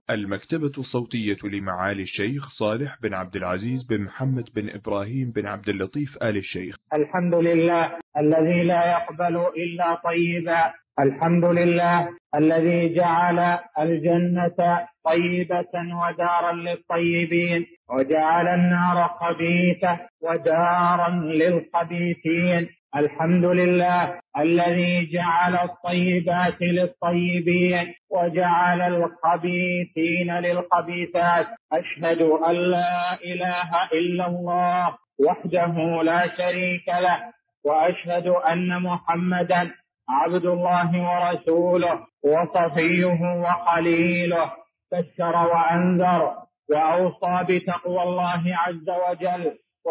المكتبة الصوتية لمعالي الشيخ صالح بن عبد العزيز بن محمد بن إبراهيم بن عبد اللطيف آل الشيخ. الحمد لله الذي لا يقبل إلا طيبا. الحمد لله الذي جعل الجنة طيبة ودارا للطيبين، وجعل النار خبيثة ودارا للخبيثين. الحمد لله الذي جعل الطيبات للطيبين وجعل الخبيثين للخبيثات. أشهد أن لا إله إلا الله وحده لا شريك له، وأشهد أن محمدا عبد الله ورسوله وصفيه وخليله. بشر وأنذر وأوصى بتقوى الله عز وجل،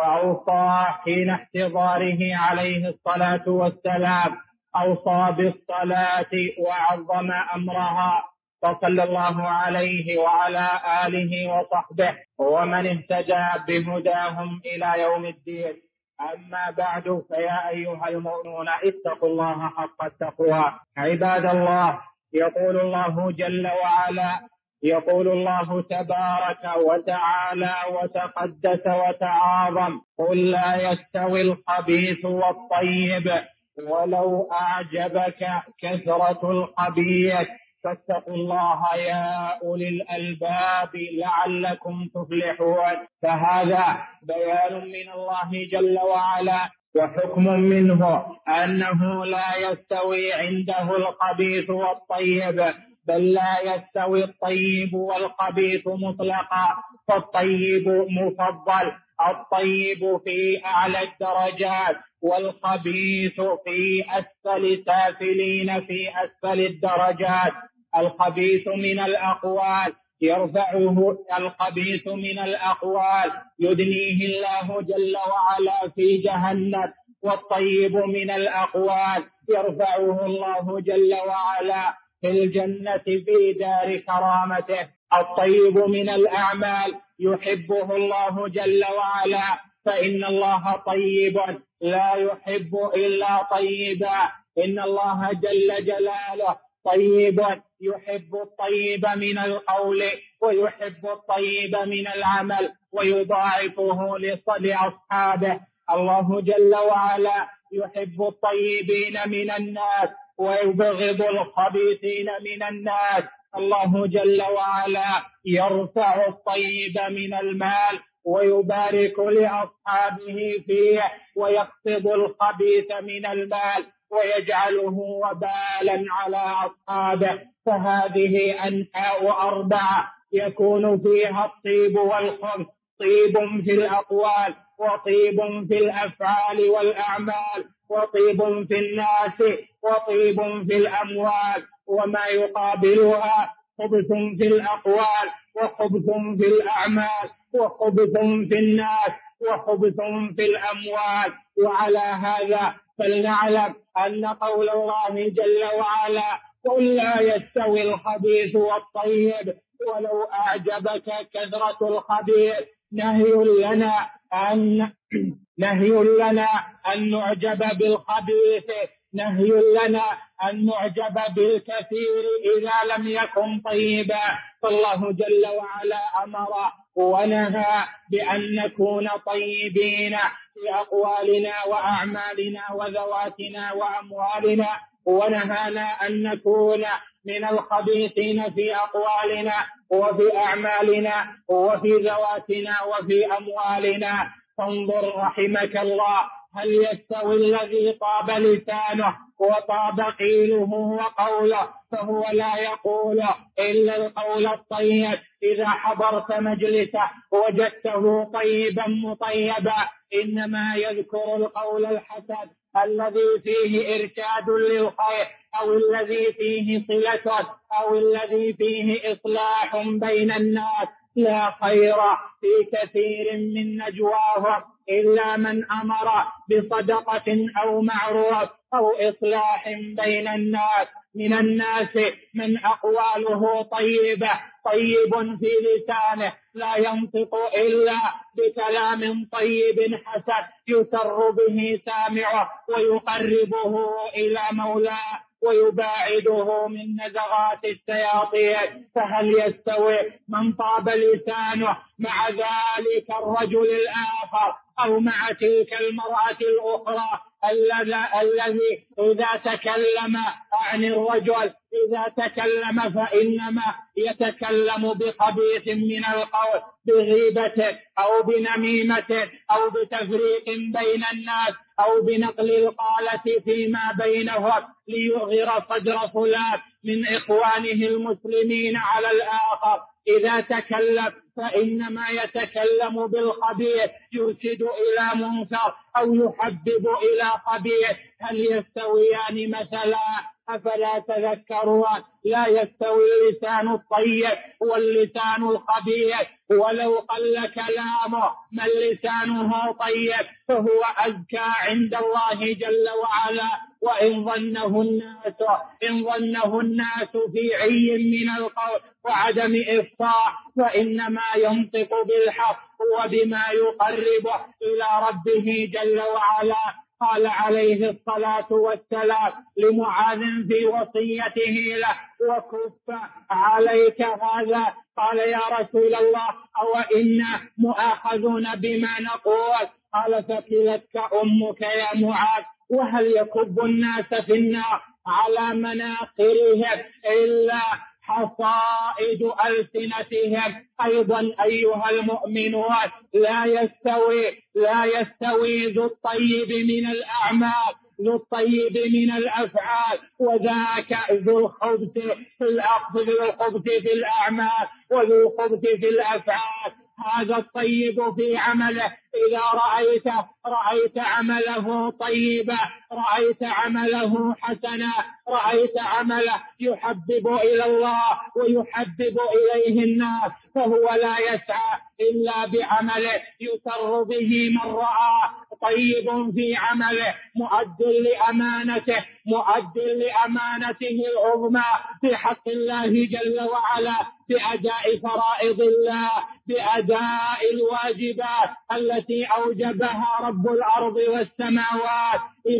وأوصى حين احتضاره عليه الصلاة والسلام، أوصى بالصلاة وعظم أمرها، فصلى الله عليه وعلى آله وصحبه ومن اهتدى بهداهم إلى يوم الدين. أما بعد، فيا أيها المؤمنون اتقوا الله حق التقوى. عباد الله، يقول الله جل وعلا، يقول الله تبارك وتعالى وتقدس وتعاظم: قل لا يستوي الخبيث والطيب ولو أعجبك كثرة الخبيث فاتقوا الله يا أولي الألباب لعلكم تفلحون. فهذا بيان من الله جل وعلا وحكم منه أنه لا يستوي عنده الخبيث والطيب، بل لا يستوي الطيب والخبيث مطلقا، فالطيب مفضل، الطيب في أعلى الدرجات والخبيث في أسفل سافلين في أسفل الدرجات. الخبيث من الأقوال يرفعه، الخبيث من الأقوال يدنيه الله جل وعلا في جهنم، والطيب من الأقوال يرفعه الله جل وعلا في الجنة في دار كرامته. الطيب من الأعمال يحبه الله جل وعلا، فإن الله طيب لا يحب إلا طيبا. إن الله جل جلاله طيب يحب الطيب من القول ويحب الطيب من العمل ويضاعفه لأصحابه. الله جل وعلا يحب الطيبين من الناس ويبغض الخبيثين من الناس. الله جل وعلا يرفع الطيب من المال ويبارك لأصحابه فيه، ويخفض الخبيث من المال ويجعله وبالا على أصحابه. فهذه أنحاء أربعة يكون فيها الطيب والخبث: طيب في الأقوال، وطيب في الأفعال والأعمال، وطيب في الناس، وطيب في الأموال. وما يقابلها خبث في الأقوال، وخبث في الأعمال، وخبث في الناس، وخبث في الأموال. وعلى هذا فلنعلم أن قول الله جل وعلا: قل لا يستوي الخبيث والطيب ولو أعجبك كثرة الخبيث، نهي لنا أن نعجب بالخبيث، نهي لنا أن نعجب بالكثير إذا لم يكن طيبا. فالله جل وعلا أمر ونهى بأن نكون طيبين في أقوالنا وأعمالنا وذواتنا وأموالنا، ونهانا أن نكون من الخبيثين في أقوالنا وفي أعمالنا وفي ذواتنا وفي أموالنا. فانظر رحمك الله، هل يستوي الذي طاب لسانه وطاب قيله وقوله فهو لا يقول إلا القول الطيب؟ إذا حضرت مجلسه وجدته طيبا مطيبا إنما يذكر القول الحسن الذي فيه إرشاد للخير، أو الذي فيه صلة، أو الذي فيه إصلاح بين الناس. لا خير في كثير من نجواهم إلا من أمر بصدقة أو معروف أو إصلاح بين الناس. من الناس من أقواله طيبة، طيب في لسانه، لا ينطق إلا بكلام طيب حسن يسر به سامعه ويقربه إلى مولاه ويباعده من نزغات الشياطين. فهل يستوي من طاب لسانه مع ذلك الرجل الآخر أو مع تلك المرأة الأخرى الذي إذا تكلم عن الرجل إذا تكلم فإنما يتكلم بخبيث من القول، بغيبة أو بنميمة أو بتفريق بين الناس أو بنقل القالة فيما بينهم ليغير صدر فلان من إخوانه المسلمين على الآخر. إذا تكلم فإنما يتكلم بالخبيث يرشد إلى منكر أو يحبب إلى خبيث. هل يستويان مثلا؟ أفلا تذكرون؟ لا يستوي اللسان الطيب واللسان الخبيث، ولو قل كلامه من لسانه طيب فهو أزكى عند الله جل وعلا. وإن ظنه الناس في عي من القول وعدم إفصاح فإنما ينطق بالحق وبما يقربه إلى ربه جل وعلا. قال عليه الصلاة والسلام لمعاذ في وصيته له: وكف عليك هذا. قال: يا رسول الله أو إنا مؤاخذون بما نقول؟ قال: فكلتك أمك يا معاذ. وهل يكب الناس في النار على مناخرهم إلا حصائد ألسنتهم؟ أيضا أيها المؤمنون لا يستوي ذو الطيب من الأعمال ذو الطيب من الأفعال، وذاك ذو الخبث في الأعمال وذو الخبث في الأفعال. هذا الطيب في عمله إذا رأيت عمله طيبا، رأيت عمله حسنا، رأيت عمله يحبب إلى الله ويحبب إليه الناس، فهو لا يسعى إلا بعمله يسر به من رآه. طيب في عمله مؤد لأمانته العظمى في حق الله جل وعلا، بأداء فرائض الله، بأداء الواجبات التي أوجبها رب الأرض والسماوات.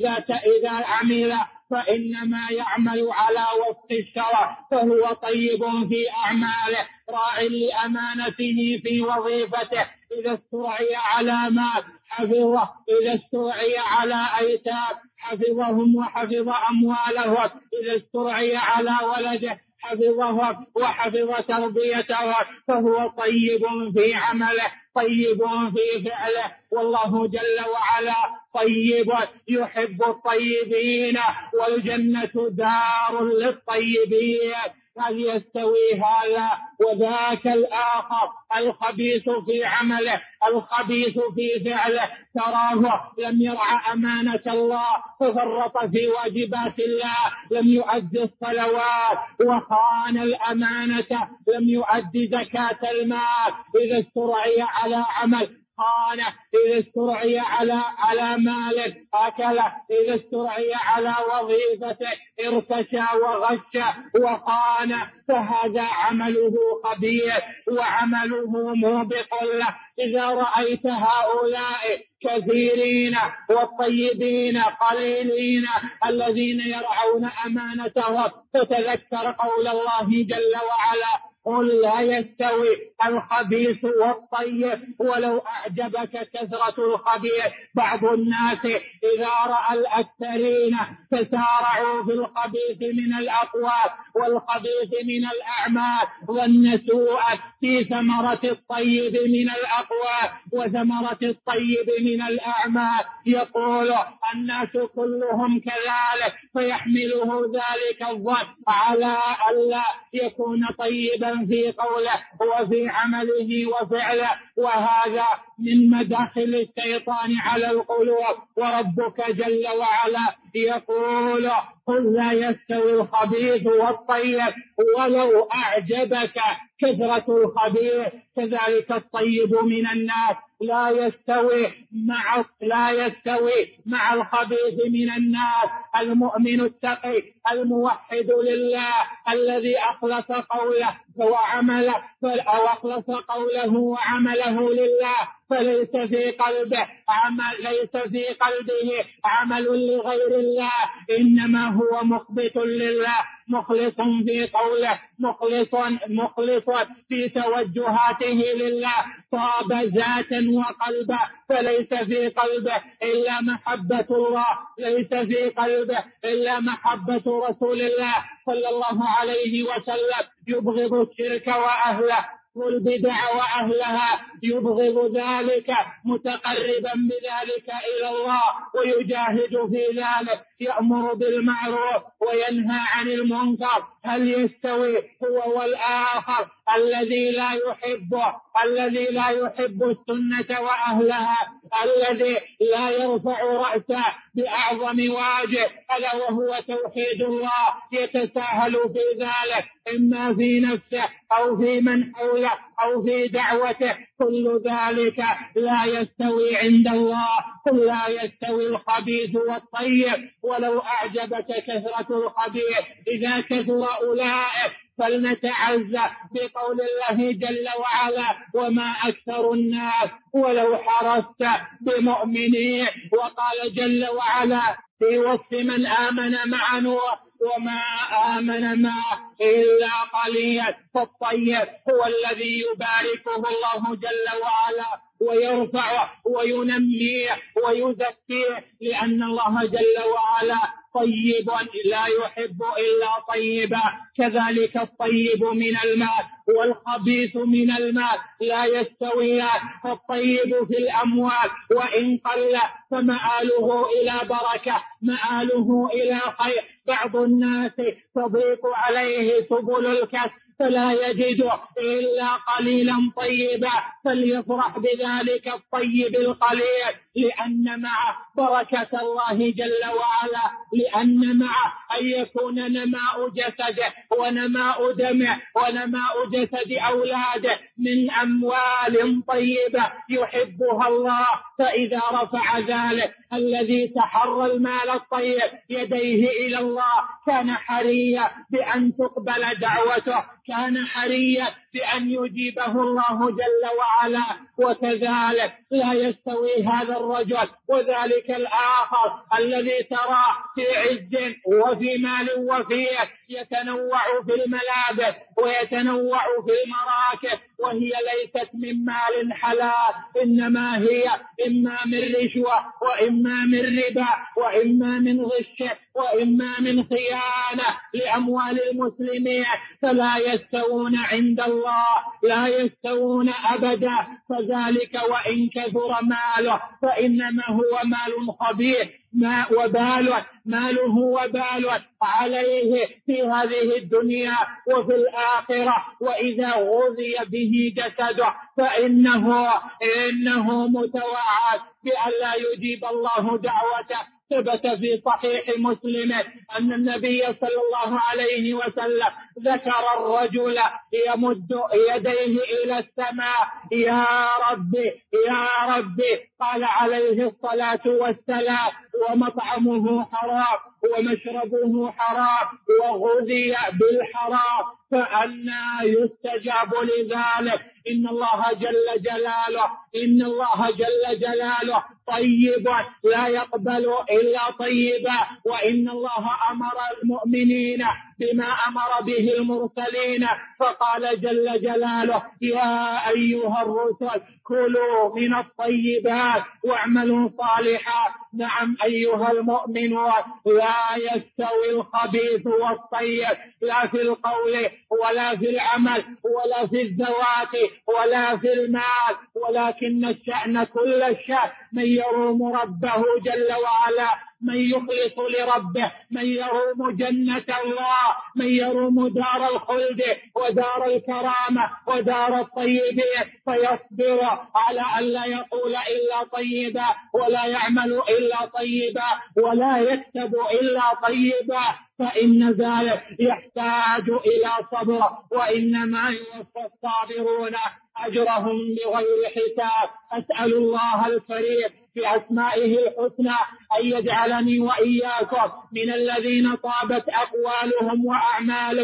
إذا عمل فإنما يعمل على وفق الشرع، فهو طيب في أعماله، راع لأمانته في وظيفته. إذا استرعي على مال حفظه، إذا استرعي على أيتام حفظهم وحفظ أموالهم، إذا استرعي على ولده حفظهم وحفظ تربيتهم، فهو طيب في عمله، طيب في فعله. والله جل وعلا طيب يحب الطيبين، والجنة دار للطيبين. هل يستوي هذا وذاك الآخر؟ الخبيث في عمله، الخبيث في فعله، تراه لم يرعى أمانة الله ففرط في واجبات الله، لم يؤدي الصلوات وخان الأمانة، لم يؤدي زكاة المال. إذا استرعي على عمل خانه، إذا استرعي على مال أكله، إذا استرعي على وظيفته ارتشى وغش وخانه، فهذا عمله خبيث وعمله موبق له. إذا رأيت هؤلاء كثيرين والطيبين قليلين الذين يرعون أمانتهم فتذكر قول الله جل وعلا: قل لا يستوي الخبيث والطيب ولو أعجبك كثرة الخبيث. بعض الناس إذا رأى الأكثرين تسارعوا في الخبيث من الأقوال والخبيث من الأعمال والنسوء في ثمرة الطيب من الأقوال وثمرة الطيب من الأعمال، يقول الناس كلهم كذلك، فيحمله ذلك الظن على ألا يكون طيبا في قوله وفي عمله وفعله. وهذا من مداخل الشيطان على القلوب. وربك جل وعلا يقول: قل لا يستوي الخبيث والطيب ولو أعجبك كثرة الخبيث. كذلك الطيب من الناس لا يستوي مع الخبيث من الناس. المؤمن التقي الموحد لله الذي أخلص قوله وعمله، أو أخلص قوله وعمله لله، فليس في قلبه عمل لغير الله، إنما هو مخبت لله، مخلص في قوله، مخلص في توجهاته لله، صاب ذاتا وقلبا، فليس في قلبه إلا محبة الله، ليس في قلبه إلا محبة رسول الله صلى الله عليه وسلم، يبغض الشرك وأهله والبدع وأهلها، يبغض ذلك متقربا بذلك إلى الله ويجاهد في ذلك، يأمر بالمعروف وينهى عن المنكر. هل يستوي هو والآخر الذي لا يحب السنة وأهلها، الذي لا يرفع رأسه بأعظم واجب ألا وهو توحيد الله، يتساهل في ذلك إما في نفسه أو في من حوله أو في دعوته، كل ذلك لا يستوي عند الله. قل لا يستوي الخبيث والطيب ولو أعجبك كثرة الخبيث، إذا كثر أولئك فلنتعزى بقول الله جل وعلا وما أكثر الناس ولو حرصت بمؤمنين. وقال جل وعلا في وصف من آمن مع نوح وما آمن معه إلا قليل، فالطيب هو الذي يباركه الله جل وعلا ويرفعه وينميه ويزكيه، لأن الله جل وعلا طيب لا يحب إلا طيبا. كذلك الطيب من المال والخبيث من المال لا يستويان، فالطيب في الأموال وإن قل فمآله إلى بركة، مآله إلى خير. بعض الناس تضيق عليه سبل الكسب فلا يجد إلا قليلا طيبا، فليفرح بذلك الطيب القليل، لأن مع بركة الله جل وعلا، لأن مع أن يكون نماء جسده ونماء دمه ونماء جسد أولاده من أموال طيبة يحبها الله، فإذا رفع ذلك الذي تحرى المال الطيب يديه إلى الله كان حريا بأن تقبل دعوته، كان حريا بأن يجيبه الله جل وعلا. وكذلك لا يستوي هذا الرجل وذلك الآخر الذي ترى في عز وفي مال وفيه يتنوع في الملابس ويتنوع في المراكب، وهي ليست من مال حلال، إنما هي إما من رشوة وإما من ربا وإما من غش وإما من خيانة لأموال المسلمين، فلا يستوون عند الله، لا يستوون أبدا. فذلك وإن كثر ماله فإنما هو مال خبيث، ماله وبال عليه في هذه الدنيا وفي الآخرة، وإذا غذي به جسده فإنه متوعد بأن لا يجيب الله دعوته. ثبت في صحيح مسلم أن النبي صلى الله عليه وسلم ذكر الرجل يمد يديه إلى السماء يا ربي يا ربي، قال عليه الصلاة والسلام ومطعمه حرام ومشربه حرام وغذي بالحرام، فأنى يستجاب لذلك؟ إن الله جل جلاله طيب لا يقبل إلا طيبا، وإن الله أمر المؤمنين بما أمر به المرسلين، فقال جل جلاله يا أيها الرسل كلوا من الطيبات واعملوا صالحا. نعم أيها المؤمنون، لا يستوي الخبيث والطيب، لا في القول ولا في العمل ولا في الذوات ولا في المال، ولكن الشأن كل الشأن من يروم ربه جل وعلا، من يخلص لربه، من يروم جنة الله، من يروم دار الخلد ودار الكرامة ودار الطيبين، فيصبر على أن لا يقول إلا طيبا ولا يعمل إلا طيبا ولا يكتب إلا طيبا، فإن ذلك يحتاج إلى صبر، وإنما يوفى الصابرون أجرهم بغير حساب. أسأل الله الكريم بأسمائه الحسنى أن يجعلني وإياكم من الذين طابت أقوالهم وأعمالهم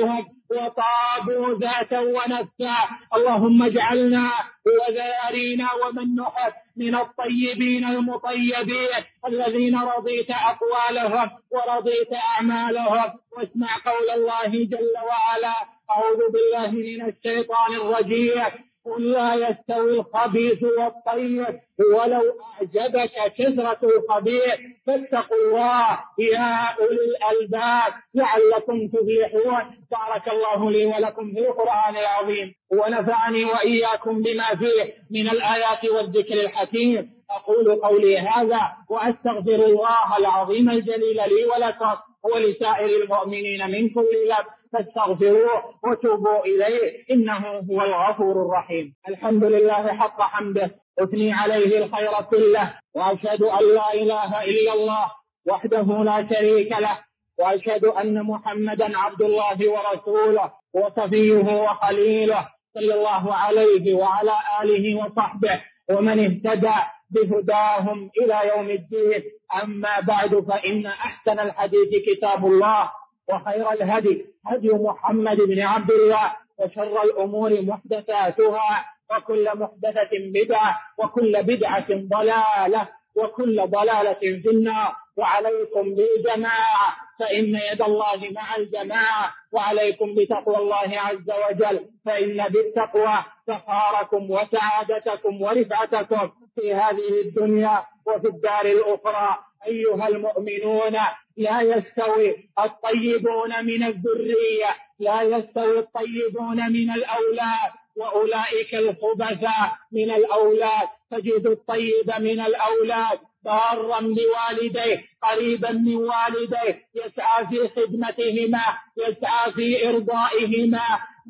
وطابوا ذاتا ونفسا. اللهم اجعلنا وذارينا ومن نحب من الطيبين المطيبين الذين رضيت أقوالهم ورضيت أعمالهم. واسمع قول الله جل وعلا: أعوذ بالله من الشيطان الرجيم: قل لا يستوي الخبيث والطيب ولو أعجبك كثرة الخبيث فاتقوا الله يا أولي الألباب لعلكم تفلحون. بارك الله لي ولكم في القرآن العظيم ونفعني وإياكم بما فيه من الآيات والذكر الحكيم. أقول قولي هذا وأستغفر الله العظيم الجليل لي ولكم ولسائر المؤمنين من كل ذنب فاستغفروه وتوبوا إليه إنه هو الغفور الرحيم. الحمد لله حق حمده، أثني عليه الخير كله، وأشهد أن لا إله إلا الله وحده لا شريك له، وأشهد أن محمدا عبد الله ورسوله وصفيه وخليله، صلى الله عليه وعلى آله وصحبه ومن اهتدى بهداهم إلى يوم الدين. أما بعد، فإن أحسن الحديث كتاب الله، وخير الهدي هدي محمد بن عبد الله، وشر الأمور محدثاتها، وكل محدثة بدعة، وكل بدعة ضلالة، وكل ضلالة في النار. وعليكم بالجماعة فإن يد الله مع الجماعة، وعليكم بتقوى الله عز وجل، فإن بالتقوى فخاركم وسعادتكم ورفعتكم في هذه الدنيا وفي الدار الأخرى. أيها المؤمنون، لا يستوي الطيبون من الذرية، لا يستوي الطيبون من الأولاد وأولئك الخبثاء من الأولاد. تجد الطيب من الأولاد بارا بوالديه، قريبا من والديه، يسعى في خدمتهما، يسعى في إرضائهما،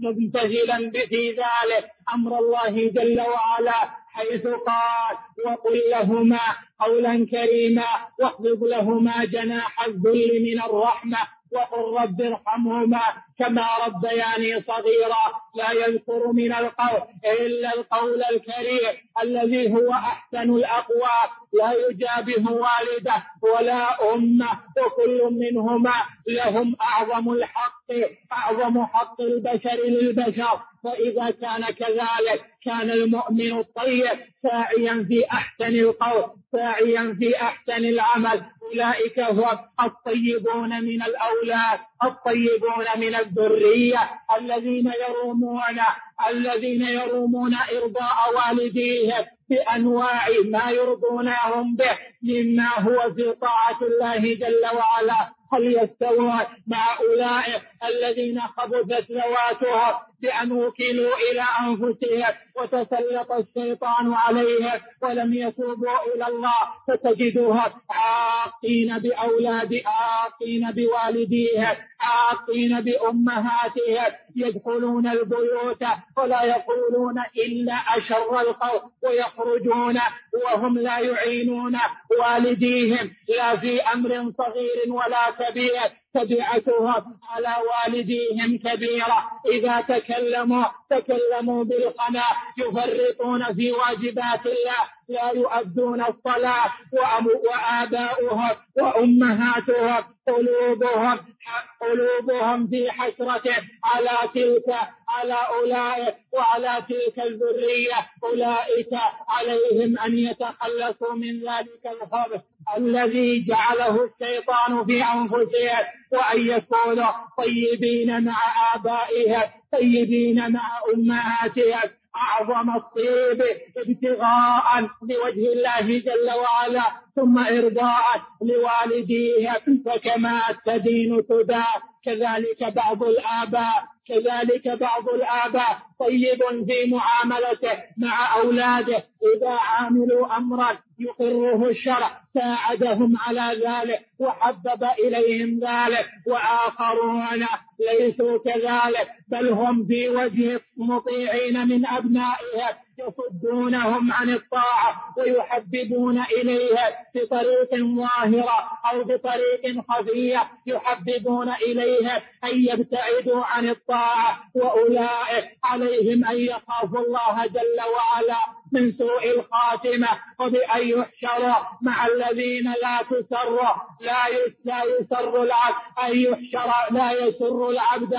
ممتثلا في ذلك أمر الله جل وعلا، حيث قال: وقل لهما قولا كريما واخفض لهما جناح الذل من الرحمة وقل رب ارحمهما كما ربياني صغيرا. لا يذكر من القول إلا القول الكريم الذي هو أحسن الأقوال، لا يجابه والده ولا أمه، وكل منهما لهم أعظم الحق، أعظم حق البشر للبشر. فإذا كان كذلك كان المؤمن الطيب ساعيا في أحسن القول، ساعيا في أحسن العمل. أولئك هم الطيبون من الأولاد، الطيبون من الذرية، الذين يرومون إرضاء والديهم بأنواع ما يرضونهم به مما هو في طاعة الله جل وعلا. هل يستوون مع أولئك الذين خبثت ذواتهم بأن وكلوا إلى أنفسهم وتسلط الشيطان عليهم ولم يتوبوا إلى الله؟ فتجدهم عاقين بأولاد، عاقين بوالديهم، عاقين بأمهاتهم، يدخلون البيوت ولا يقولون إلا أشر القول، ويخرجون وهم لا يعينون والديهم لا في أمر صغير ولا كبير. تبعتهم على والديهم كبيرة، إذا تكلموا بالخنا، يفرطون في واجبات الله، لا يؤدون الصلاة، وآباؤهم وأمهاتهم قلوبهم في حسرة على أولئك وعلى تلك الذرية. أولئك عليهم أن يتخلصوا من ذلك الخبث الذي جعله الشيطان في أنفسهم، وأن يكونوا طيبين مع آبائهم، طيبين مع أمهاتهم، أعظم الطيب ابتغاء لوجه الله جل وعلا، ثم إرضاء لوالديهم. فكما تدين تدان، كذلك بعض الآباء طيب في معاملته مع أولاده، إذا عاملوا أمرا يقره الشرع ساعدهم على ذلك وحبب إليهم ذلك، وآخرون ليسوا كذلك، بل هم في وجه مطيعين من أبنائهم، يصدونهم عن الطاعة ويحببون إليها بطريق ظاهرة أو بطريق خفية، يحببون إليها أن يبتعدوا عن الطاعة. وأولئك عليهم أن يخافوا الله جل وعلا من سوء الخاتمة، وبأن يحشر مع الذين لا يسر العبد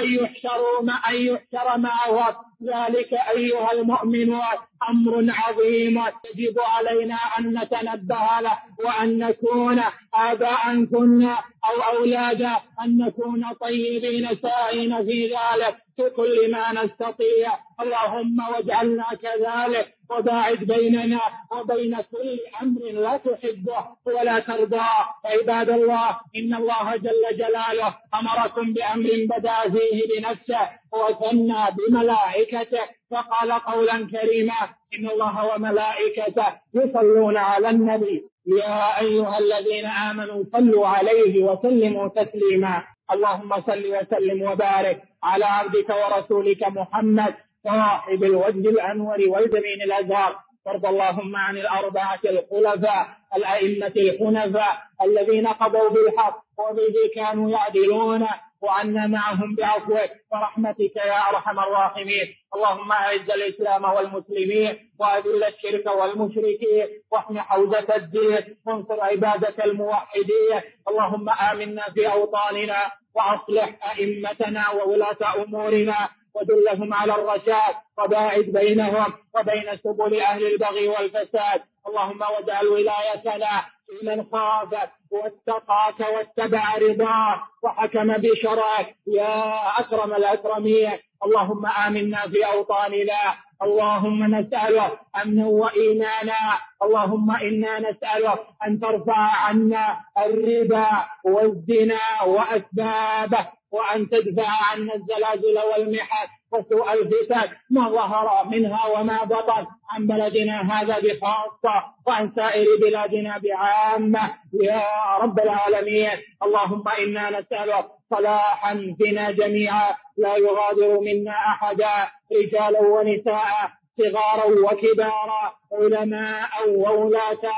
أن يحشر معه. ذلك أيها المؤمنون أمر عظيم يجب علينا أن نتنبه له، وأن نكون آباء كنا أو أولادا، أن نكون طيبين سائين في ذلك في كل ما نستطيع. اللهم واجعلنا كذلك، وباعد بيننا وبين كل أمر لا تحبه ولا ترضاه. عباد الله، إن الله جل جلاله أمركم بأمر بدأ فيه بنفسه وثنى بملائكته، فقال قولا كريما: إن الله وملائكته يصلون على النبي يا أيها الذين آمنوا صلوا عليه وسلموا تسليما. اللهم صل وسلم وبارك على عبدك ورسولك محمد صاحب الوجه الأنور والجبين الأزهر. وارض اللهم عن الأربعة الخلفاء الأئمة الحنفاء الذين قضوا بالحق وبه كانوا يعدلون، وعنا معهم بعفوك ورحمتك يا أرحم الراحمين. اللهم أعز الإسلام والمسلمين، وأذل الشرك والمشركين، واحم حوزة الدين، وانصر عبادك الموحدين. اللهم آمنا في أوطاننا، وأصلح أئمتنا وولاة أمورنا، ودلهم على الرشاد، وباعد بينهم وبين سبل أهل البغي والفساد. اللهم واجعل ولايتنا في من خافك واتقاك واتبع رضاك وحكم بشرعك يا أكرم الأكرمين. اللهم آمنا في أوطاننا. اللهم نسألك أمنا وإيمانا. اللهم إنا نسألك أن ترفع عنا الربا والزنا وأسبابه، وأن تدفع عنا الزلازل والمحن وسوء الفتن ما ظهر منها وما بطن عن بلدنا هذا بخاصة، وعن سائر بلادنا بعامة يا رب العالمين. اللهم إنا نسألك صلاحا فينا جميعا لا يغادر منا أحدا، رجالا ونساء، صغارا وكبارا، علماء وولاة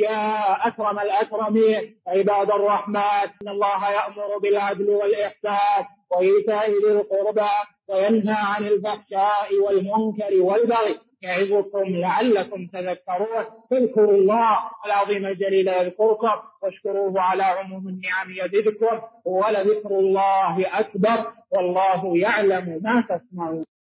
يا أكرم الأكرمين. عباد الرحمن، إن الله يأمر بالعدل والإحسان وإيتاء ذي القربى وينهى عن الفحشاء والمنكر والبغي، يعظكم لعلكم تذكرون. اذكروا الله العظيم الجليل يذكركم، واشكروه على عموم النعم يزدكم، ولذكر الله أكبر، والله يعلم ما تصنعون.